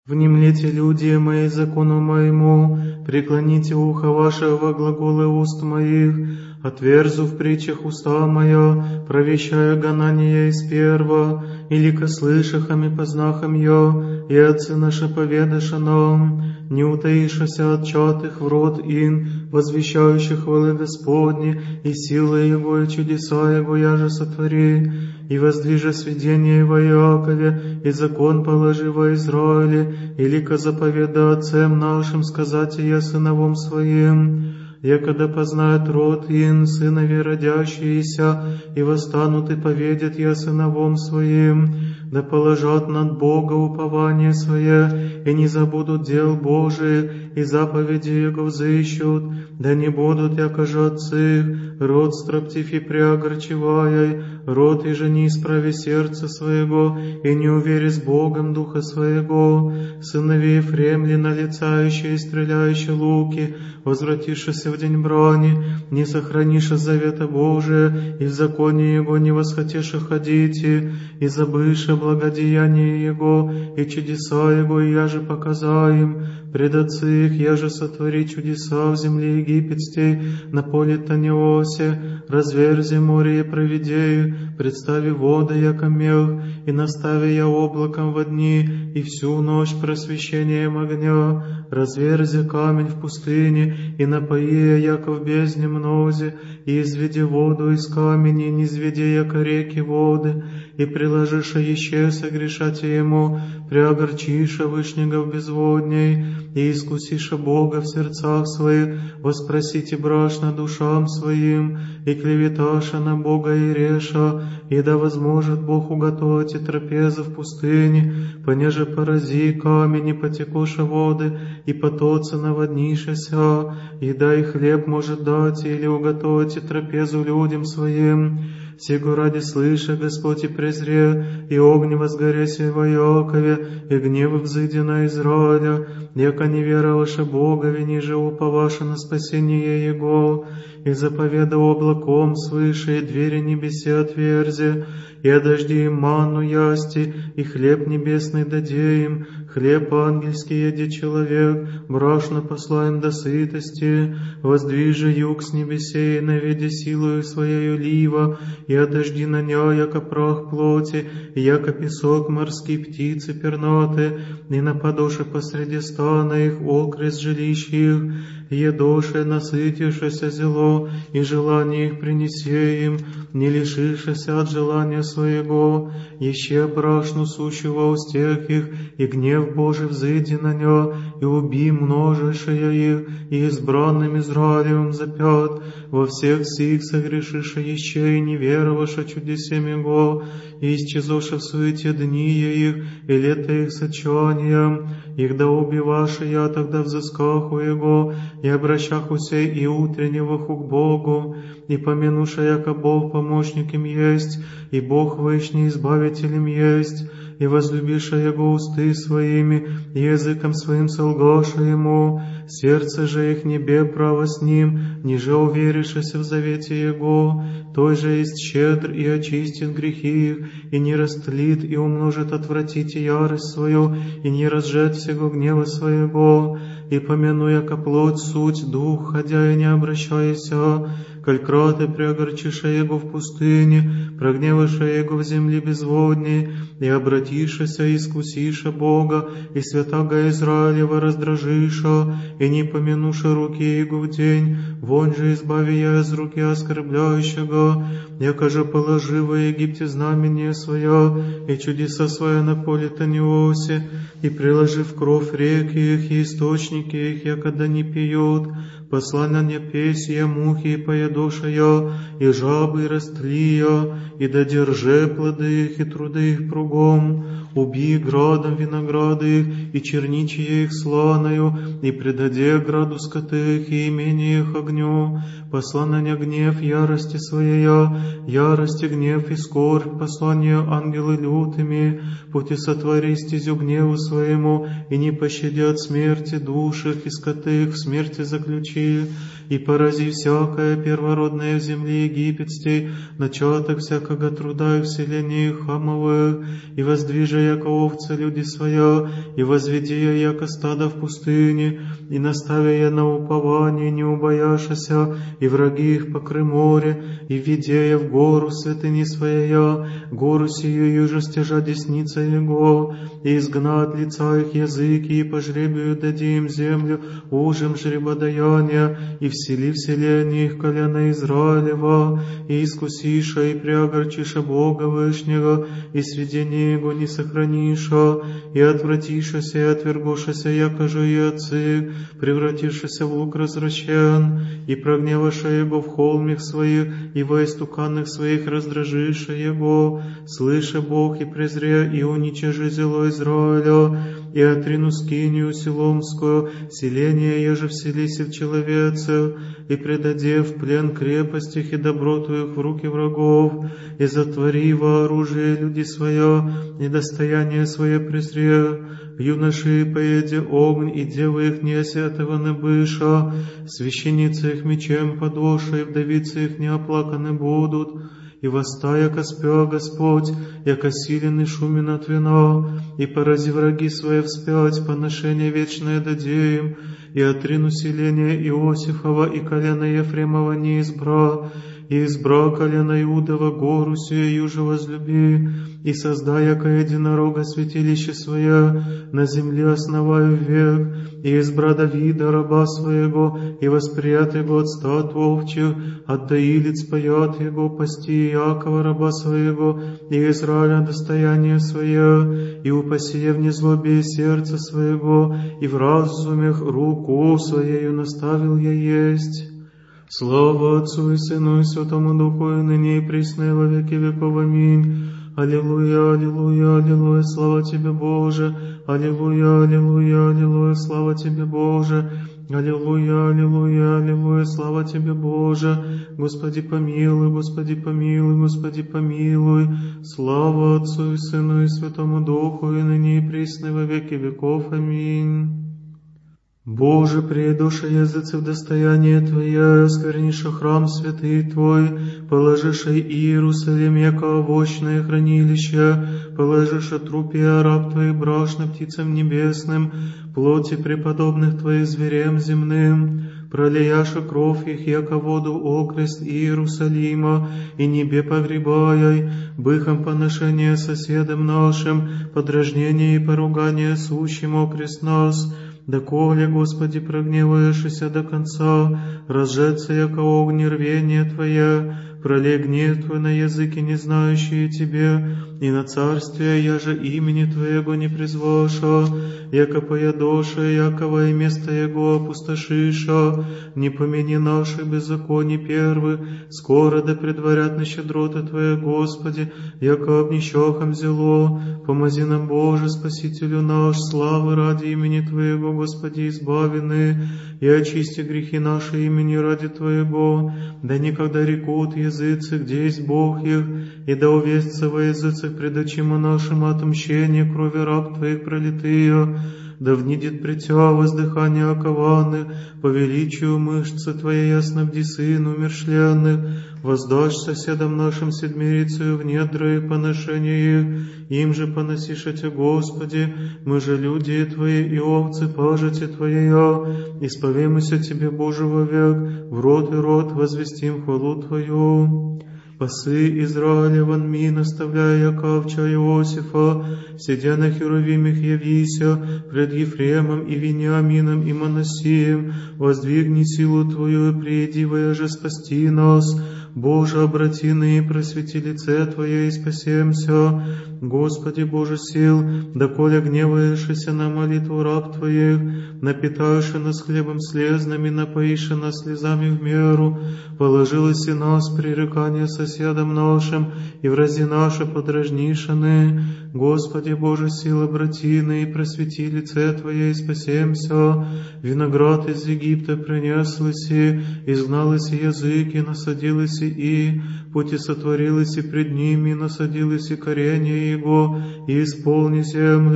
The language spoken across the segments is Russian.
Внемлите, люди мои, закону моему, преклоните ухо ваше во глаголы уст моих, отверзу в притчах уста моя, провещаю гонание из перва, или ко слышахам и познахам я, и отцы наши поведаша нам, не утаишася от чатых в рот ин, возвещающих хвалы Господни, и силы Его, и чудеса Его, я же сотвори, и воздвижа сведение во Иакове, и закон положи во Израиле, или ко заповеда отцам нашим сказать я сыновом своим, якогда познают род ин, сынови родящиеся, и восстанут и поведят я сыновом своим, да положат над Бога упование свое, и не забудут дел Божиих, и заповеди Его взыщут, да не будут, якоже отцы их, род строптив и преогорчевая, род и же не исправи сердца своего, и не увери с Богом духа своего, сынови Ефремли, налицающие и стреляющие луки, возвратившися в день брани, не сохранишь завета Божия, и в законе Его не восхотеше ходите, и забыше благодеяние Его, и чудеса Его, и я же показаем, пред отцы их я же сотвори чудеса в земле египетской, на поле Таниосе, разверзи море и проведею, представи воды, яко мех, и настави я облаком во дни, и всю ночь просвещением огня, разверзи камень в пустыне, и напои яко в бездне мнозе, и изведи воду из камени, и не изведи яко реки воды, и приложиша еще согрешать ему, преогорчиша вышнего в безводней, и искусиша Бога в сердцах своих, воспросите брашно душам своим, и клеветаша на Бога и реша, и да возможет Бог уготовить и трапезу в пустыне, понеже порази камень и потекоша воды, и потоцы наводнишася, и да и хлеб может дать, или уготовить и трапезу людям своим. Сего ради слыша, Господь, и презре, и огне возгоряся во Иакове, и гневы взыди на Израиля, яко не вероваше Богове, ниже уповаше на спасение Его, и заповеда облаком свыше, и двери небесе отверзи, и одожди им манну ясти, и хлеб небесный даде им, хлеб ангельский еди человек, брашно послаем до сытости, воздвижи юг с небесей, наведи силою своею лива, и одожди на ня, яко прах плоти, и яко песок морские птицы пернаты, и нападоши посреди стана их окрест жилищ их, и едоши насытившееся зело, и желание их принеси им, не лишившееся от желания своего, еще брашну сущего устех их, и гнев Божий взыди на ня, и уби множишее их, и избранным Израилем запят, во всех сих согрешиша еще и не вероваша чудесем Его, и исчезоша в суете дни их, и лето их сочанием, их да убиваша я тогда взысках у Его, и обращах усей и утреннего к Богу, и помянуша, яко Бог помощником есть, и Бог вышний избавителем есть, и возлюбиша Его усты своими, и языком своим солгаша Ему, сердце же их небе право с Ним, ниже уверишься в завете Его, той же есть щедр и очистит грехи их, и не растлит и умножит отвратить ярость свою, и не разжет всего гнева своего, и помяну, яко плоть суть, дух, ходя и не обращайся, коль краты преогорчиша Его в пустыне, прогневаша Его в земле безводней, и обратишася, и искусиша Бога, и святаго Израилева раздражиша, и не помянуша руки Его в день, вон же избави я из руки оскорбляющего, яко же положи во Египте знамение свое, и чудеса своя на поле Таниосе, и приложи в кровь реки их, и источники их, якогда не пьют, послание песья, мухи и поедошая, и жабы растлия, и додерже плоды их, и труды их кругом, уби градом винограды их, и черничье их сланою, и предаде граду скоты их, и имение их огню, послание гнев ярости своя, ярости гнев и скорбь, послание ангелы лютыми, пути сотвори стезю гневу своему, и не пощадят смерти душ их, и скоты их в смерти заключи, и порази всякое первородное в земле египетской, начаток всякого труда и вселения хамовых, и воздвижи, яко овцы люди своя, и возведи я, яко стадо в пустыне, и наставя я на упование, не убояшася, и враги их покры море, и введи я в гору святыни своя, гору сию же стяжа десница его, и изгна от лица их языки, и по жребию дади им землю, ужим жребодаяния, и всели вселение их колена Израилева, и искусиша, и преогорчиша Бога Вышнего, и сведение его не сохраниша, и отвратишася, и отвергошася, якоже и отцы, превратившися в лук развращен, и прогневаша его в холмих своих, и во истуканных своих раздражиша его, слыша Бог и презре, и уничижи зело Израиля, и отрину скинию селомскую, селение еже вселися в человеце, и предаде в плен крепостях и доброту их в руки врагов, и затвори во оружие люди своя, и достояние свое презре, юноши поеде огонь, и девы их не осетованы быша, священницы их мечем подоша, и вдовицы их не оплаканы будут, и восстая коспя Господь, яко силен и шумен от вина, и порази враги свои вспять, поношение вечное дадеем, и отрину селение Иосифова и колено Ефремова не избра, и избра колено Иудова гору сию же возлюби, и создай, яко единорога святилище свое, на земле основаю век, и избра Давида раба своего, и восприят его от стад овчих, от доилиц паят его, пасти Иакова раба своего, и Израиля достояние свое, и упаси в незлобие сердца своего, и в разумях руку своею наставил я есть. Слава Отцу и Сыну и Святому Духу, и ныне и присно и во веки веков. Аминь. Аллилуйя, аллилуйя, аллилуйя, слава Тебе, Боже. Аллилуйя, аллилуйя, аллилуйя, слава Тебе, Боже. Аллилуйя, аллилуйя, аллилуйя, слава Тебе, Боже. Господи помилуй, Господи помилуй, Господи помилуй. Слава Отцу и Сыну и Святому Духу, и ныне и присно и во веки веков. Аминь. Боже, приедуша языцы в достояние Твое, оскверниша храм святый Твой, положиша Иерусалим, яко овощное хранилище, положиша трупия раб Твоих брашно птицам небесным, плоти преподобных Твоих зверям земным, пролияша кровь их, яко воду окрест Иерусалима, и небе погребаяй, быхом поношение соседям нашим, подражнение и поругание сущим окрест нас, доколе, Господи, прогневаешься до конца, разжеться, яко огни рвение Твое, пролей гнев Твой на языки, не знающие Тебе, и на царствие, яже имени Твоего не призваша, яко поядоша, якова и место Его опустошиша, не помяни наши беззаконий первы, скоро да предварят на щедроты Твоя, Господи, яко обнищахом взяло, помози нам, Боже, Спасителю наш, славы ради имени Твоего, Господи, избавены, и очисти грехи наши имени ради Твоего, да никогда рекут языцы, где есть Бог их, и да увестся во языцах пред очима нашим отмщение крови раб Твоих пролитые, да внидит пред Тя воздыхание окованы, по величию мышцы Твоей яснобди сын умершленных, воздашь соседам нашим седмирицею в недра их поношения их, им же поносиша Тя, Господи, мы же люди Твои и овцы пажити Твоя, исповемся Тебе, Боже, вовек, в род и род возвестим хвалу Твою. Пасы Израиля вонми, наставляя Яковча Иосифа, сидя на херувимах явися, пред Ефремом и Вениамином и Манасием, воздвигни силу Твою и приди, же спасти нас. Боже, обрати ныне просвети лице Твое и спасемся. Господи, Боже сил, доколе гневаешься на молитву раб Твоих, напитаешь нас хлебом слезным и напоишь нас слезами в меру, положилось и нас пререкание соседам нашим, и врази наши подражнишаны. Господи, Боже сил, обрати ныне и просвети лице Твое и спасемся. Виноград из Египта принеслось и изгналось языки, насадилось и пути сотворилось и пред ними, насадилось и коренье его, и исполни землю.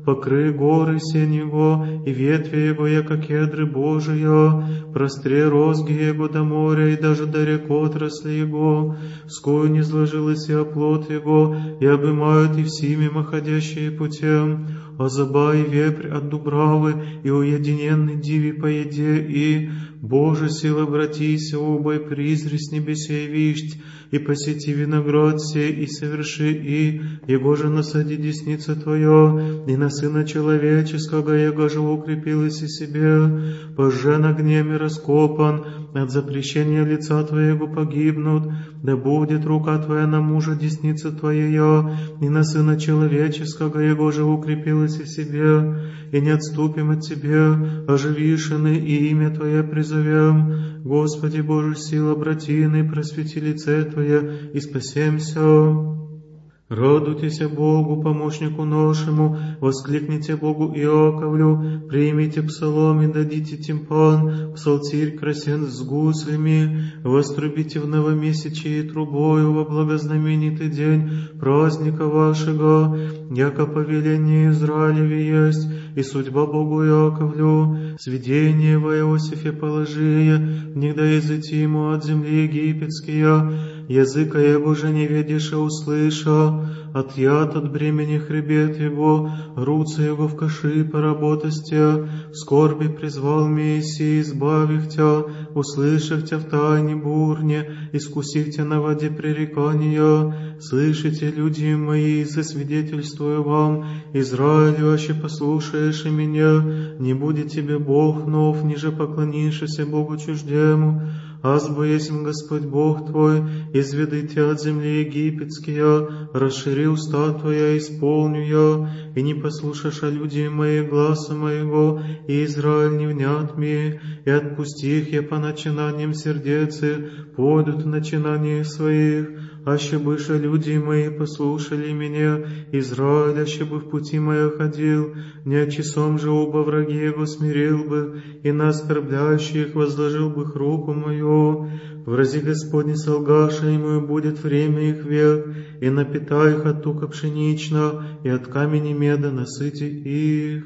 покрый горы сень его, и ветви его, яко кедры Божия, простре розги его до моря, и даже до рек отрасли его, скою не сложилась и оплот его, и обымают и все мимо ходящие путем, а заба и вепрь от дубравы, и уединенный диви по еде, и Боже, сила, обратися, оба, и призри с небесей вишть, и посети виноград сей, и соверши, и его же насади десница Твоя, и на Сына Человеческого, его же укрепилась и себе, поже на гнеме раскопан, от запрещения лица Твоего погибнут, да будет рука Твоя на мужа десница Твоя, и на Сына Человеческого, его же укрепилась и себе, и не отступим от Тебя, оживишины, и имя Твое призовем. Господи Боже, сила, братины, просвети лице Твое, и спасемся. Радуйтесь Богу, помощнику нашему, воскликните Богу Иаковлю, примите псалом и дадите тимпан, псалтирь красен с гуслями, вострубите в новомесячие трубою во благознаменитый день праздника вашего, яко повеление Израилеве есть, и судьба Богу Иаковлю, сведение во Иосифе положие, негда языки ему от земли египетские, языка его же не видишь и услыша, от яд от бремени хребет его, руцы его в каши поработастя, в скорби призвал Мессии, избавив тя, услышав тя в тайне бурне, искусив тя на воде пререкания. Слышите, люди мои, засвидетельствую вам, Израилю, аще послушаешь и меня, не будет тебе Бог нов, ниже поклонишься Богу чуждему, азбо есмь Господь Бог твой, изведи тебя от земли египетские, расшири уста твоя, исполню я, и не послушаешь о люди мои гласа моего, и Израиль не внят ми, и отпусти их я по начинаниям сердецы, пойдут в начинаниях своих, аще быше люди мои послушали меня, Израиль, аще бы в пути моя ходил, не часом же оба враги его смирил бы, и на оскорбляющих возложил бы их руку мою. В рази Господне солгаша ему и будет время их век, и напитай их от тука пшенична, и от камени меда насыти их.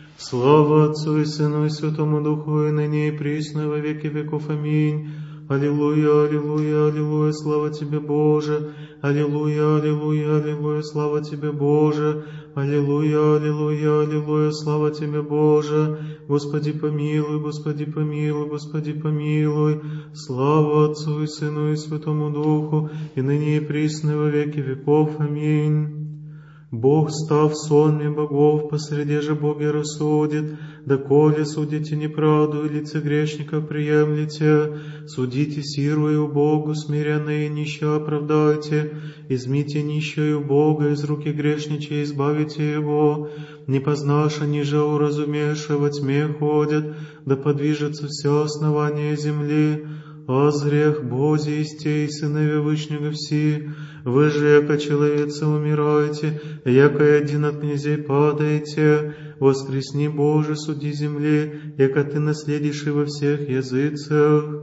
Слава Отцу и Сыну и Святому Духу, и ныне и присно во веки веков. Аминь. Аллилуйя, аллилуйя, аллилуйя, слава Тебе, Боже! Аллилуйя, аллилуйя, аллилуйя, слава Тебе, Боже! Аллилуйя, аллилуйя, аллилуйя, слава Тебе, Боже! Господи помилуй, Господи помилуй, Господи помилуй! Слава Отцу и Сыну и Святому Духу, и ныне и присно во веки веков. Аминь. Бог, став сонме богов, посреди же Боги рассудит, доколе судите неправду и лице грешников приемлете, судите сирую Богу, смиренные и нищие оправдайте, измите нищую Бога, из руки грешничей избавите его, не познаша, ниже уразумеша, во тьме ходят, да подвижется все основание земли, азрех Бозе истей, сынове Вышнего все, вы же, яко человеца, умираете, яко один от князей падаете, воскресни, Боже, суди земли, яко Ты наследишь и во всех языцах.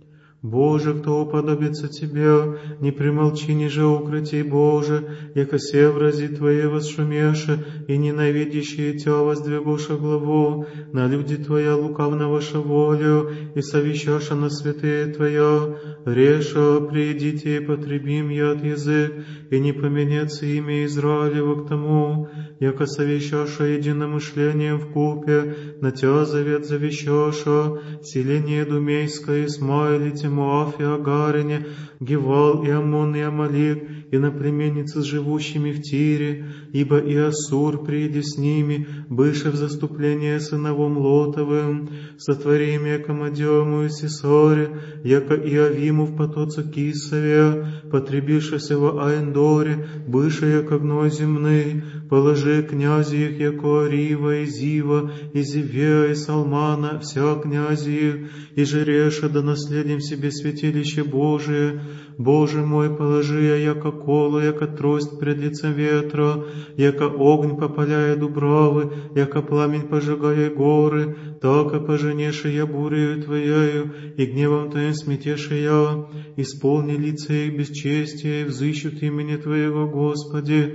Боже, кто уподобится Тебе, не примолчи, ниже укротей, Боже, яко се врази Твои восшумеше, и ненавидящие Тя воздвигуша главу, на люди Твоя лукавна ваша волю, и совещаша на святые Твоя, реша, приидите и потребим яд язык, и не поменется имя Израилева к тому, яко совещаша единомышлением в купе, на Тя завет завещаша, селение Думейское, Исмаилите, Моав и Агарине, Гевал и Амон и Амалик, и на племенницы с живущими в Тире, ибо и Ассур, приди с ними, быше в заступление сыновом Лотовым, сотворим яко Мадему и Сесоре, яко и Авиму в потоце Кисове, потребившися в Аэндоре, быше яко гной земный, положи князи их, яко Арива и Зива, и Зивея и Салмана, вся князи их, и Жереша, да наследим себе святилище Божие. Боже мой, положи я, яко коло, яко трость пред лицем ветра, яко огонь попаляя дубравы, яко пламень пожигая горы, так и поженеши я бурею Твоею, и гневом Твоим сметеши я, исполни лице их бесчестия, и взыщут имени Твоего, Господи.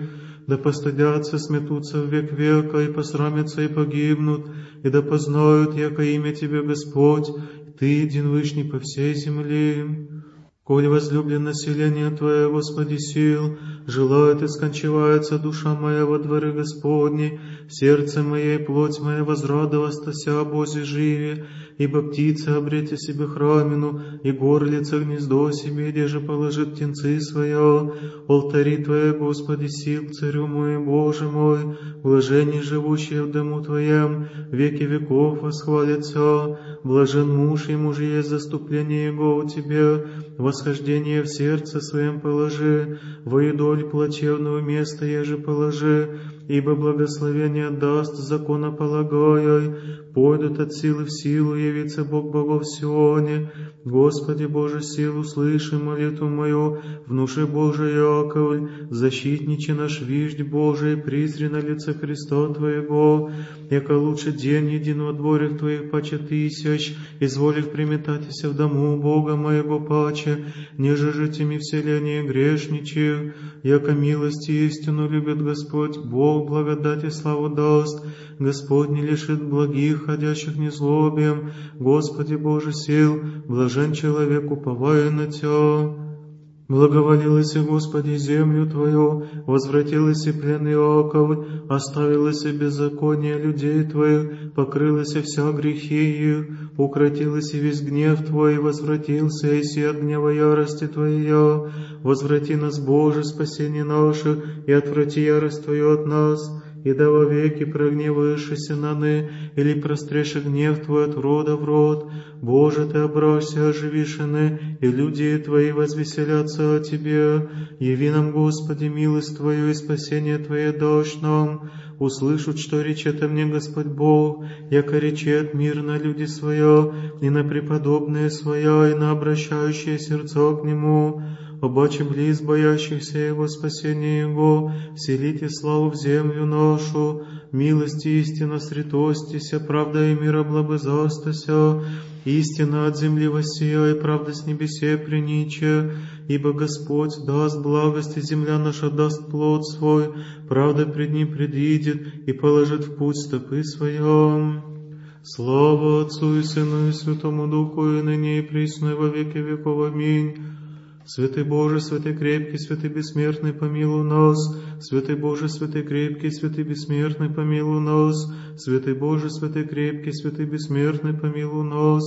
да постыдятся, сметутся в век века, и посрамятся, и погибнут, и да познают, яко имя Тебе, Господь, Ты един вышний по всей земле. Коль возлюблен население Твое, Господи, сил, желает и скончивается душа моя во дворы Господни, сердце мое и плоть моя возрадовастася о Бозе живе, ибо птица обрете себе храмину, и горлица гнездо себе, где же положит птенцы своя. Алтари Твои, Господи, сил, Царю мой, Боже мой, блаженни живущие в дому Твоем, веки веков восхвалятся. Блажен муж, ему же есть заступление Его у Тебе, восхождение в сердце своем положи, во идоль плачевного места еже положи, ибо благословение даст законополагай, пойдут от силы в силу, явится Бог богов в Сионе. Господи Боже, силу слыши молитву мою, внуши Божий Яковль, защитниче наш виждь Божий, призри на лице Христа Твоего, яко лучше день един во дворях Твоих паче тысяч, изволив приметатися в дому Бога моего паче, неже житими вселения грешничих, яко милость и истину любит Господь, Бог благодать и славу даст, Господь не лишит благих, ходящих незлобием, Господи Боже сил, блажен человек, уповая на Тя. Благоволилась, Господи, землю Твою, возвратилась и плен Иаков, оставилась и беззаконие людей Твоих, покрылась вся грехи их, укротилась и весь гнев Твой, возвратился и от гнева ярости Твоя. Возврати нас, Боже, спасение наше, и отврати ярость Твою от нас, и да вовеки прогневаешься на ны, или простреши гнев Твой от рода в род. Боже, Ты обращся, оживишь ины, и люди Твои возвеселятся о Тебе. Яви нам, Господи, милость Твою и спасение Твое дашь нам. Услышат, что речет мне Господь Бог, яко речет мир на люди Своя, и на преподобные Своя, и на обращающие сердца к Нему. Обаче близ боящихся Его спасения Его, вселите славу в землю нашу, милость и истина сретостися, правда и мир облабызастася, истина от земли воссия, и правда с небесе приниче, ибо Господь даст благость, и земля наша даст плод свой, правда пред Ним предвидит, и положит в путь стопы своем. Слава Отцу и Сыну и Святому Духу, и ныне и присно, и во веки веков. Аминь. Святый Боже, святый крепкий, святый бессмертный, помилуй нас. Святый Боже, святый крепкий, святый бессмертный, помилуй нас. Святый Боже, святый крепкий, святый бессмертный, помилуй нас.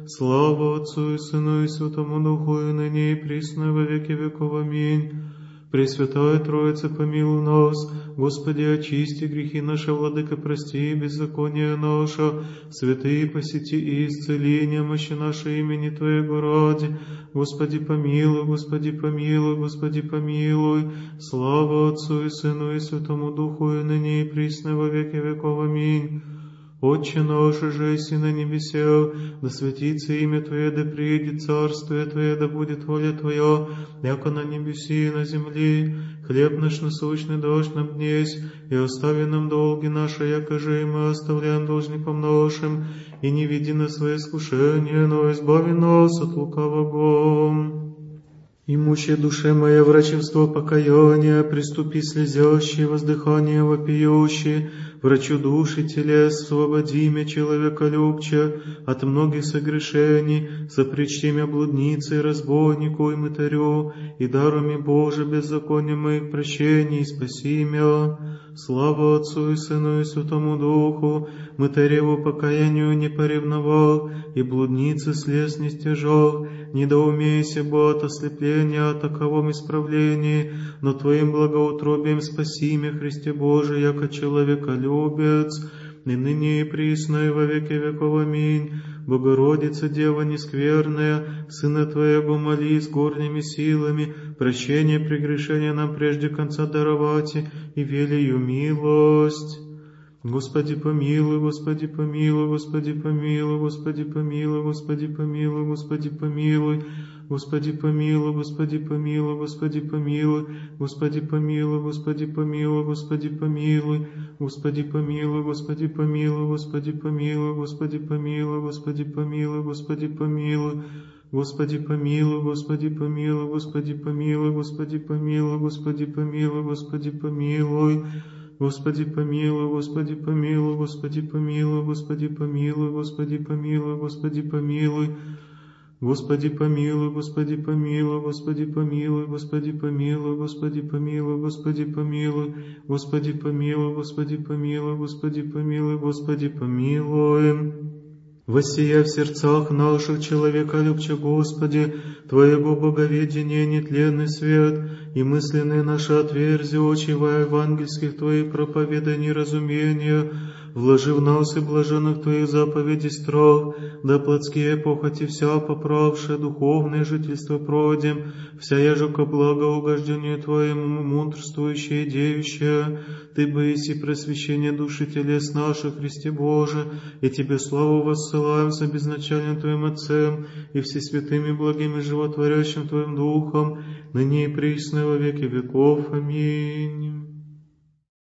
Слава Отцу и Сыну и Святому Духу, и ныне и присно, и во веки веков. Аминь. Пресвятая Троица, помилуй нас. Господи, очисти грехи наши, Владыка, прости беззаконие наше. Святые, посети и исцели немощи наши имени Твоего ради. Господи, помилуй, Господи, помилуй, Господи, помилуй. Слава Отцу и Сыну и Святому Духу, и ныне и присно, и во веки веков. Аминь. Отче наш, же си на небесах, да светится имя Твое, да приедет царствие Твое, да будет воля Твоя, яко на небеси и на земли. Хлеб наш насущный дашь нам днесь, и остави нам долги наши, яко же и мы оставляем должникам нашим, и не веди нас в свои искушения, но избави нас от лукавого. Имущая душе моя врачевство покаяния, приступи слезящие, воздыхание вопиющие, врачу души телес, освободи меня, человека любче, от многих согрешений, запречти меня блуднице, разбойнику и мытарю, и даруй Боже беззаконие моих прощений, и спаси меня. Слава Отцу и Сыну и Святому Духу, мытареву покаянию не поревновал, и блудницы слез не стяжал, недоумейся, бо от ослепления, о таковом исправлении, но Твоим благоутробием спаси меня, Христе Божий, яко человеколюбец, и ныне и присно, и во веки веков. Аминь. Богородица, Дева нескверная, Сына Твоего моли с горними силами, прощение прегрешения нам прежде конца даровать, и велию милость. Господи помилуй, Господи помилуй, Господи помилуй, Господи помилуй, Господи помилуй, Господи помилуй, Господи помилуй, Господи помилуй, Господи помилуй, Господи помилуй, Господи помилуй, Господи помилуй, Господи помилуй, Господи помилуй, Господи помилуй, Господи помилуй, Господи помилуй, Господи помилуй, Господи помилуй, Господи помилуй, Господи помилуй, Господи помилуй, Господи помилуй, Господи помилуй. Господи помилуй, Господи помилуй, Господи помилуй, Господи помилуй, Господи помилуй, Господи помилуй. Господи помилуй, Господи помилуй, Господи помилуй, Господи помилуй, Господи помилуй, Господи помилуй, Господи помилуй, Господи помилуй, Господи помилуй, Господи помилуй. Воссия в сердцах наших человеколюбче, Господи, Твоего боговедения нетленный свет, и мысленные наши отверзи, очи во евангельских Твоих проповеданий разумения, вложи в нас и блаженных Твоих заповедей страх, да плотские похоти вся поправшие, духовное жительство пройдем, вся яже ко благоугождению Твоему мудрствующее и деющее, Ты боиси просвещение души телес наших, Христе Боже, и Тебе славу воссылаем с безначальным Твоим Отцем и всесвятым и благим и животворящим Твоим Духом, ныне и присно во веки веков. Аминь.